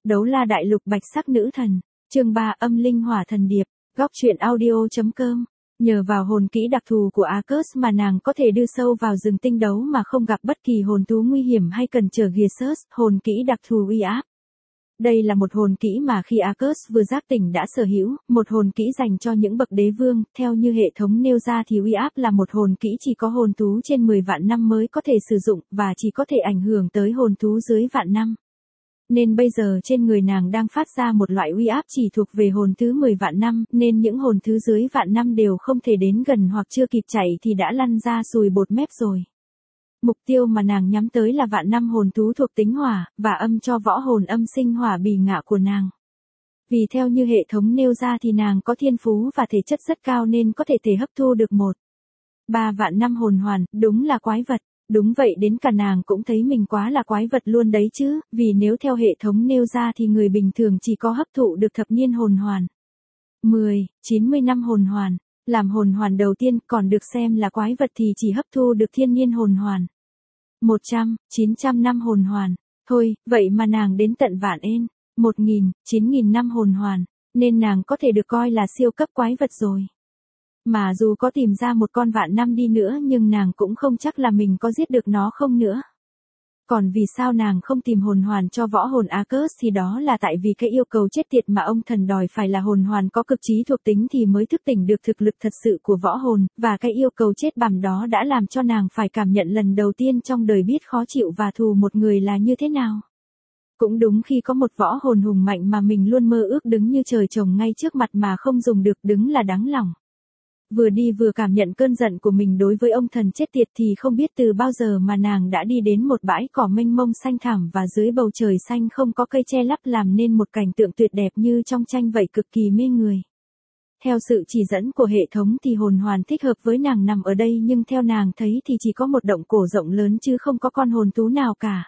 Đấu la đại lục bạch sắc nữ thần, chương 3 âm linh hỏa thần điệp, góc truyện audio.com. Nhờ vào hồn kỹ đặc thù của Arcus mà nàng có thể đưa sâu vào rừng tinh đấu mà không gặp bất kỳ hồn thú nguy hiểm hay cần trở Geasus, hồn kỹ đặc thù uy áp. Đây là một hồn kỹ mà khi Arcus vừa giác tỉnh đã sở hữu, một hồn kỹ dành cho những bậc đế vương, theo như hệ thống nêu ra thì uy áp là một hồn kỹ chỉ có hồn thú trên 10 vạn năm mới có thể sử dụng, và chỉ có thể ảnh hưởng tới hồn thú dưới vạn năm. Nên bây giờ trên người nàng đang phát ra một loại uy áp chỉ thuộc về hồn thứ 10 vạn năm, nên những hồn thứ dưới vạn năm đều không thể đến gần hoặc chưa kịp chạy thì đã lăn ra sùi bọt mép rồi. Mục tiêu mà nàng nhắm tới là vạn năm hồn thú thuộc tính hỏa, và âm cho võ hồn âm sinh hỏa bì ngạ của nàng. Vì theo như hệ thống nêu ra thì nàng có thiên phú và thể chất rất cao nên có thể hấp thu được 3 vạn năm hồn hoàn, đúng là quái vật. Đúng vậy, đến cả nàng cũng thấy mình quá là quái vật luôn đấy chứ, vì nếu theo hệ thống nêu ra thì người bình thường chỉ có hấp thụ được thập niên hồn hoàn. 90 năm hồn hoàn, làm hồn hoàn đầu tiên, còn được xem là quái vật thì chỉ hấp thu được thiên niên hồn hoàn. 900 năm hồn hoàn, thôi, vậy mà nàng đến tận vạn ên, 9000 năm hồn hoàn, nên nàng có thể được coi là siêu cấp quái vật rồi. Mà dù có tìm ra một con vạn năm đi nữa nhưng nàng cũng không chắc là mình có giết được nó không nữa. Còn vì sao nàng không tìm hồn hoàn cho võ hồn Arcus thì đó là tại vì cái yêu cầu chết tiệt mà ông thần đòi phải là hồn hoàn có cực trí thuộc tính thì mới thức tỉnh được thực lực thật sự của võ hồn, và cái yêu cầu chết bằm đó đã làm cho nàng phải cảm nhận lần đầu tiên trong đời biết khó chịu và thù một người là như thế nào. Cũng đúng, khi có một võ hồn hùng mạnh mà mình luôn mơ ước đứng như trời trồng ngay trước mặt mà không dùng được, đứng là đáng lòng. Vừa đi vừa cảm nhận cơn giận của mình đối với ông thần chết tiệt thì không biết từ bao giờ mà nàng đã đi đến một bãi cỏ mênh mông xanh thẳm và dưới bầu trời xanh không có cây che lấp làm nên một cảnh tượng tuyệt đẹp như trong tranh vậy, cực kỳ mê người. Theo sự chỉ dẫn của hệ thống thì hồn hoàn thích hợp với nàng nằm ở đây, nhưng theo nàng thấy thì chỉ có một động cổ rộng lớn chứ không có con hồn thú nào cả.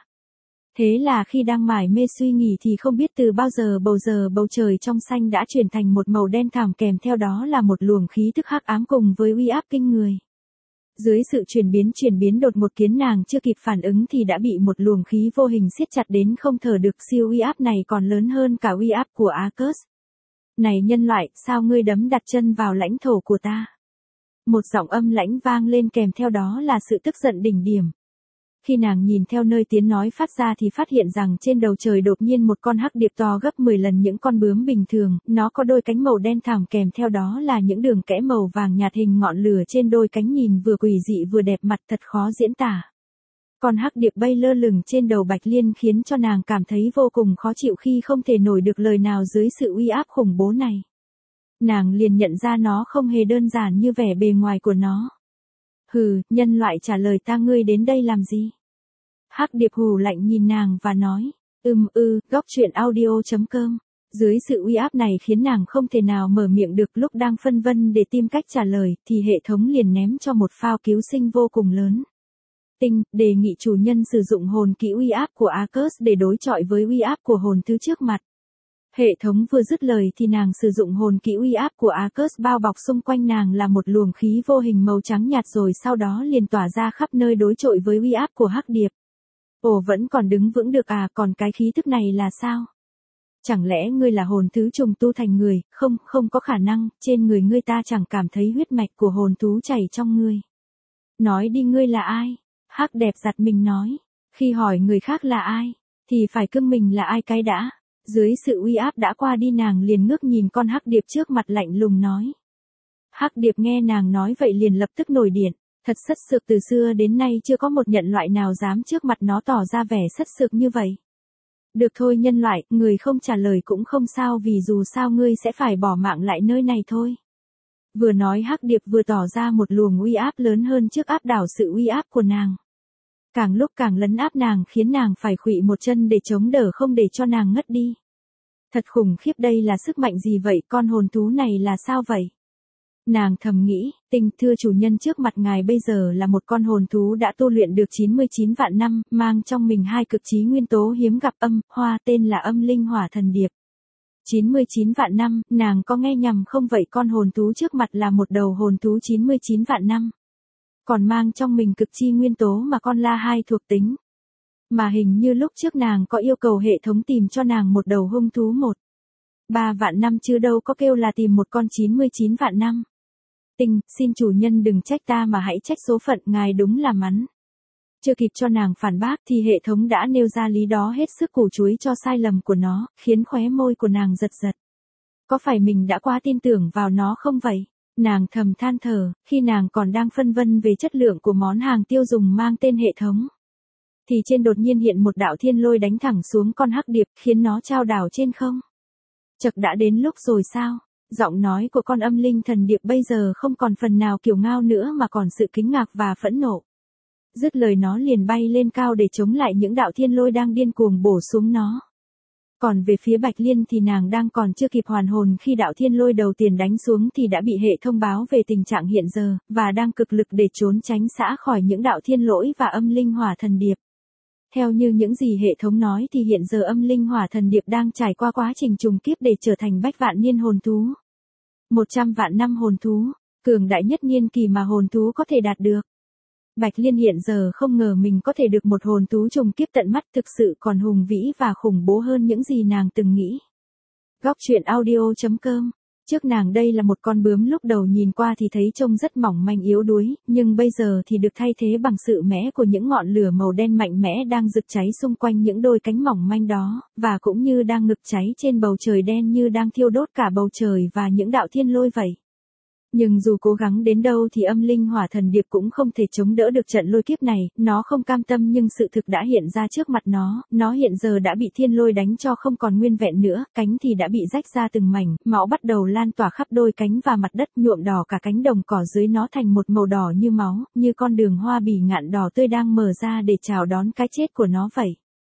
Thế là khi đang mải mê suy nghĩ thì không biết từ bao giờ bầu trời trong xanh đã chuyển thành một màu đen thẳm, kèm theo đó là một luồng khí tức hắc ám cùng với uy áp kinh người. Dưới sự chuyển biến đột ngột khiến nàng chưa kịp phản ứng thì đã bị một luồng khí vô hình siết chặt đến không thở được. Siêu uy áp này còn lớn hơn cả uy áp của Arcus. Này nhân loại, sao ngươi dẫm đặt chân vào lãnh thổ của ta? Một giọng âm lãnh vang lên, kèm theo đó là sự tức giận đỉnh điểm. Khi nàng nhìn theo nơi tiếng nói phát ra thì phát hiện rằng trên đầu trời đột nhiên một con hắc điệp to gấp 10 lần những con bướm bình thường, nó có đôi cánh màu đen thẳm kèm theo đó là những đường kẽ màu vàng nhạt hình ngọn lửa trên đôi cánh, nhìn vừa quỷ dị vừa đẹp mặt, thật khó diễn tả. Con hắc điệp bay lơ lửng trên đầu Bạch Liên khiến cho nàng cảm thấy vô cùng khó chịu khi không thể nổi được lời nào dưới sự uy áp khủng bố này. Nàng liền nhận ra nó không hề đơn giản như vẻ bề ngoài của nó. Hừ, nhân loại, trả lời ta, ngươi đến đây làm gì? Hắc điệp hừ lạnh nhìn nàng và nói, góc truyện audio.com. Dưới sự uy áp này khiến nàng không thể nào mở miệng được. Lúc đang phân vân để tìm cách trả lời thì hệ thống liền ném cho một phao cứu sinh vô cùng lớn. Đề nghị chủ nhân sử dụng hồn kỹ uy áp của Arcus để đối chọi với uy áp của hồn thứ trước mặt. Hệ thống vừa dứt lời thì nàng sử dụng hồn kỹ uy áp của Arcus, bao bọc xung quanh nàng là một luồng khí vô hình màu trắng nhạt, rồi sau đó liền tỏa ra khắp nơi đối chọi với uy áp của hắc điệp. Ồ, vẫn còn đứng vững được à? Còn cái khí thức này là sao? Chẳng lẽ ngươi là hồn thứ trùng tu thành người? Không có khả năng, trên người ngươi ta chẳng cảm thấy huyết mạch của hồn thú chảy trong ngươi. Nói đi, ngươi là ai? Hắc đẹp giật mình nói. Khi hỏi người khác là ai, thì phải cưng mình là ai cái đã. Dưới sự uy áp đã qua đi, nàng liền ngước nhìn con hắc điệp trước mặt lạnh lùng nói. Hắc điệp nghe nàng nói vậy liền lập tức nổi điện. Thật sất sược, từ xưa đến nay chưa có một nhân loại nào dám trước mặt nó tỏ ra vẻ sất sược như vậy. Được thôi nhân loại, người không trả lời cũng không sao, vì dù sao ngươi sẽ phải bỏ mạng lại nơi này thôi. Vừa nói hắc điệp vừa tỏ ra một luồng uy áp lớn hơn trước, áp đảo sự uy áp của nàng. Càng lúc càng lấn áp nàng, khiến nàng phải khuỵu một chân để chống đỡ không để cho nàng ngất đi. Thật khủng khiếp, đây là sức mạnh gì vậy? Con hồn thú này là sao vậy? Nàng thầm nghĩ, thưa chủ nhân, trước mặt ngài bây giờ là một con hồn thú đã tu luyện được 99 vạn năm, mang trong mình hai cực chí nguyên tố hiếm gặp, âm, hoa, tên là âm linh hỏa thần điệp. 99 vạn năm, nàng có nghe nhầm không vậy? Con hồn thú trước mặt là một đầu hồn thú 99 vạn năm. Còn mang trong mình cực chi nguyên tố mà con la hai thuộc tính. Mà hình như lúc trước nàng có yêu cầu hệ thống tìm cho nàng một đầu hung thú 3 vạn năm chứ đâu có kêu là tìm một con 99 vạn năm. Tinh, xin chủ nhân đừng trách ta mà hãy trách số phận, ngài đúng là mắn. Chưa kịp cho nàng phản bác thì hệ thống đã nêu ra lý đó hết sức củ chuối cho sai lầm của nó, khiến khóe môi của nàng giật giật. Có phải mình đã quá tin tưởng vào nó không vậy? Nàng thầm than thở, khi nàng còn đang phân vân về chất lượng của món hàng tiêu dùng mang tên hệ thống. Thì trên đột nhiên hiện một đạo thiên lôi đánh thẳng xuống con hắc điệp, khiến nó chao đảo trên không. Chợt đã đến lúc rồi sao? Giọng nói của con âm linh thần điệp bây giờ không còn phần nào kiêu ngao nữa mà còn sự kính ngạc và phẫn nộ. Dứt lời nó liền bay lên cao để chống lại những đạo thiên lôi đang điên cuồng bổ xuống nó. Còn về phía Bạch Liên thì nàng đang còn chưa kịp hoàn hồn khi đạo thiên lôi đầu tiên đánh xuống thì đã bị hệ thông báo về tình trạng hiện giờ, và đang cực lực để trốn tránh xã khỏi những đạo thiên lỗi và âm linh hỏa thần điệp. Theo như những gì hệ thống nói thì hiện giờ âm linh hỏa thần điệp đang trải qua quá trình trùng kiếp để trở thành bách vạn niên hồn thú. 100 vạn năm hồn thú, cường đại nhất niên kỳ mà hồn thú có thể đạt được. Bạch Liên hiện giờ không ngờ mình có thể được một hồn thú trùng kiếp tận mắt, thực sự còn hùng vĩ và khủng bố hơn những gì nàng từng nghĩ. Góc truyện audio.com. Trước nàng đây là một con bướm, lúc đầu nhìn qua thì thấy trông rất mỏng manh yếu đuối, nhưng bây giờ thì được thay thế bằng sự mẽ của những ngọn lửa màu đen mạnh mẽ đang rực cháy xung quanh những đôi cánh mỏng manh đó, và cũng như đang ngực cháy trên bầu trời đen như đang thiêu đốt cả bầu trời và những đạo thiên lôi vậy. Nhưng dù cố gắng đến đâu thì âm linh hỏa thần điệp cũng không thể chống đỡ được trận lôi kiếp này, nó không cam tâm nhưng sự thực đã hiện ra trước mặt nó hiện giờ đã bị thiên lôi đánh cho không còn nguyên vẹn nữa, cánh thì đã bị rách ra từng mảnh, máu bắt đầu lan tỏa khắp đôi cánh và mặt đất, nhuộm đỏ cả cánh đồng cỏ dưới nó thành một màu đỏ như máu, như con đường hoa bỉ ngạn đỏ tươi đang mở ra để chào đón cái chết của nó vậy.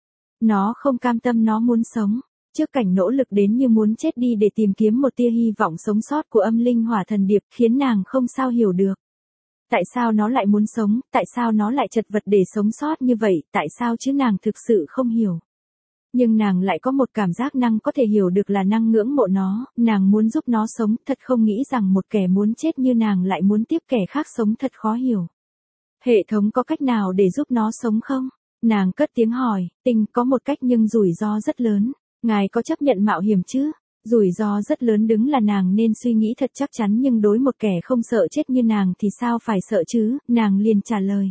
Nó không cam tâm, nó muốn sống. Trước cảnh nỗ lực đến như muốn chết đi để tìm kiếm một tia hy vọng sống sót của âm linh hỏa thần điệp khiến nàng không sao hiểu được. Tại sao nó lại muốn sống, tại sao nó lại chật vật để sống sót như vậy, tại sao chứ nàng thực sự không hiểu. Nhưng nàng lại có một cảm giác năng có thể hiểu được là năng ngưỡng mộ nó, nàng muốn giúp nó sống, thật không nghĩ rằng một kẻ muốn chết như nàng lại muốn tiếp kẻ khác sống, thật khó hiểu. Hệ thống có cách nào để giúp nó sống không? Nàng cất tiếng hỏi, Tinh, có một cách nhưng rủi ro rất lớn. Ngài có chấp nhận mạo hiểm chứ? Rủi ro rất lớn đứng là nàng nên suy nghĩ thật chắc chắn, nhưng đối một kẻ không sợ chết như nàng thì sao phải sợ chứ, nàng liền trả lời.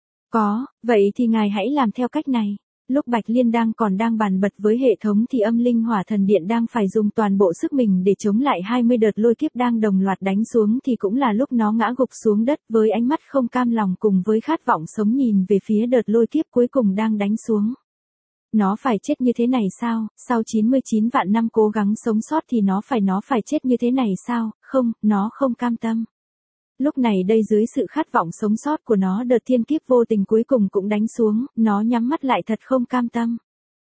Có, vậy thì ngài hãy làm theo cách này. Lúc Bạch Liên đang bàn bật với hệ thống thì âm linh hỏa thần điện đang phải dùng toàn bộ sức mình để chống lại 20 đợt lôi kiếp đang đồng loạt đánh xuống, thì cũng là lúc nó ngã gục xuống đất với ánh mắt không cam lòng cùng với khát vọng sống nhìn về phía đợt lôi kiếp cuối cùng đang đánh xuống. Nó phải chết như thế này sao? Sau 99 vạn năm cố gắng sống sót thì nó phải chết như thế này sao? Không, nó không cam tâm. Lúc này đây dưới sự khát vọng sống sót của nó, đợt thiên kiếp vô tình cuối cùng cũng đánh xuống, nó nhắm mắt lại thật không cam tâm.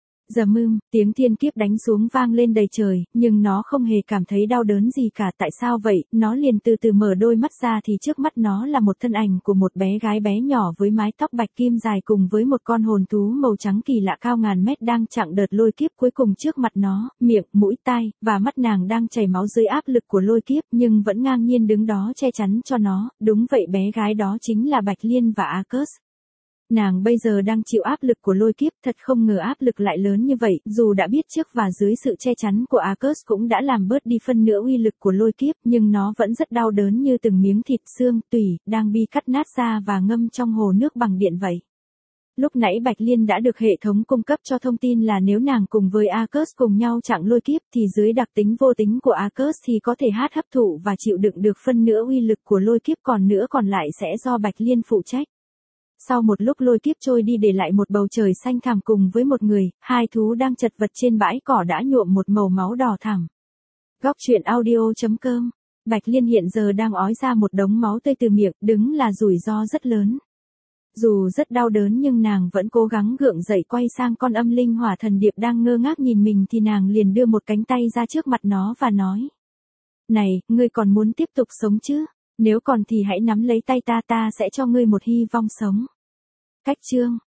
Tiếng thiên kiếp đánh xuống vang lên đầy trời, nhưng nó không hề cảm thấy đau đớn gì cả. Tại sao vậy? Nó liền từ từ mở đôi mắt ra thì trước mắt nó là một thân ảnh của một bé gái bé nhỏ với mái tóc bạch kim dài cùng với một con hồn thú màu trắng kỳ lạ cao ngàn mét đang chặn đợt lôi kiếp cuối cùng trước mặt nó, miệng, mũi, tai và mắt nàng đang chảy máu dưới áp lực của lôi kiếp nhưng vẫn ngang nhiên đứng đó che chắn cho nó. Đúng vậy, bé gái đó chính là Bạch Liên và Arcus. Nàng bây giờ đang chịu áp lực của lôi kiếp, thật không ngờ áp lực lại lớn như vậy, dù đã biết trước và dưới sự che chắn của Arcus cũng đã làm bớt đi phân nửa uy lực của lôi kiếp, nhưng nó vẫn rất đau đớn như từng miếng thịt, xương, tủy, đang bị cắt nát ra và ngâm trong hồ nước bằng điện vậy. Lúc nãy Bạch Liên đã được hệ thống cung cấp cho thông tin là nếu nàng cùng với Arcus cùng nhau chặn lôi kiếp thì dưới đặc tính vô tính của Arcus thì có thể hấp thụ và chịu đựng được phân nửa uy lực của lôi kiếp, còn nữa còn lại sẽ do Bạch Liên phụ trách. Sau một lúc lôi kiếp trôi đi để lại một bầu trời xanh thẳm cùng với một người, hai thú đang chật vật trên bãi cỏ đã nhuộm một màu máu đỏ thẳm. Góc truyện audio.com. Bạch Liên hiện giờ đang ói ra một đống máu tươi từ miệng, đứng là rủi ro rất lớn. Dù rất đau đớn nhưng nàng vẫn cố gắng gượng dậy, quay sang con âm linh hỏa thần điệp đang ngơ ngác nhìn mình thì nàng liền đưa một cánh tay ra trước mặt nó và nói. Này, ngươi còn muốn tiếp tục sống chứ? Nếu còn thì hãy nắm lấy tay ta sẽ cho ngươi một hy vọng sống. Cách chương.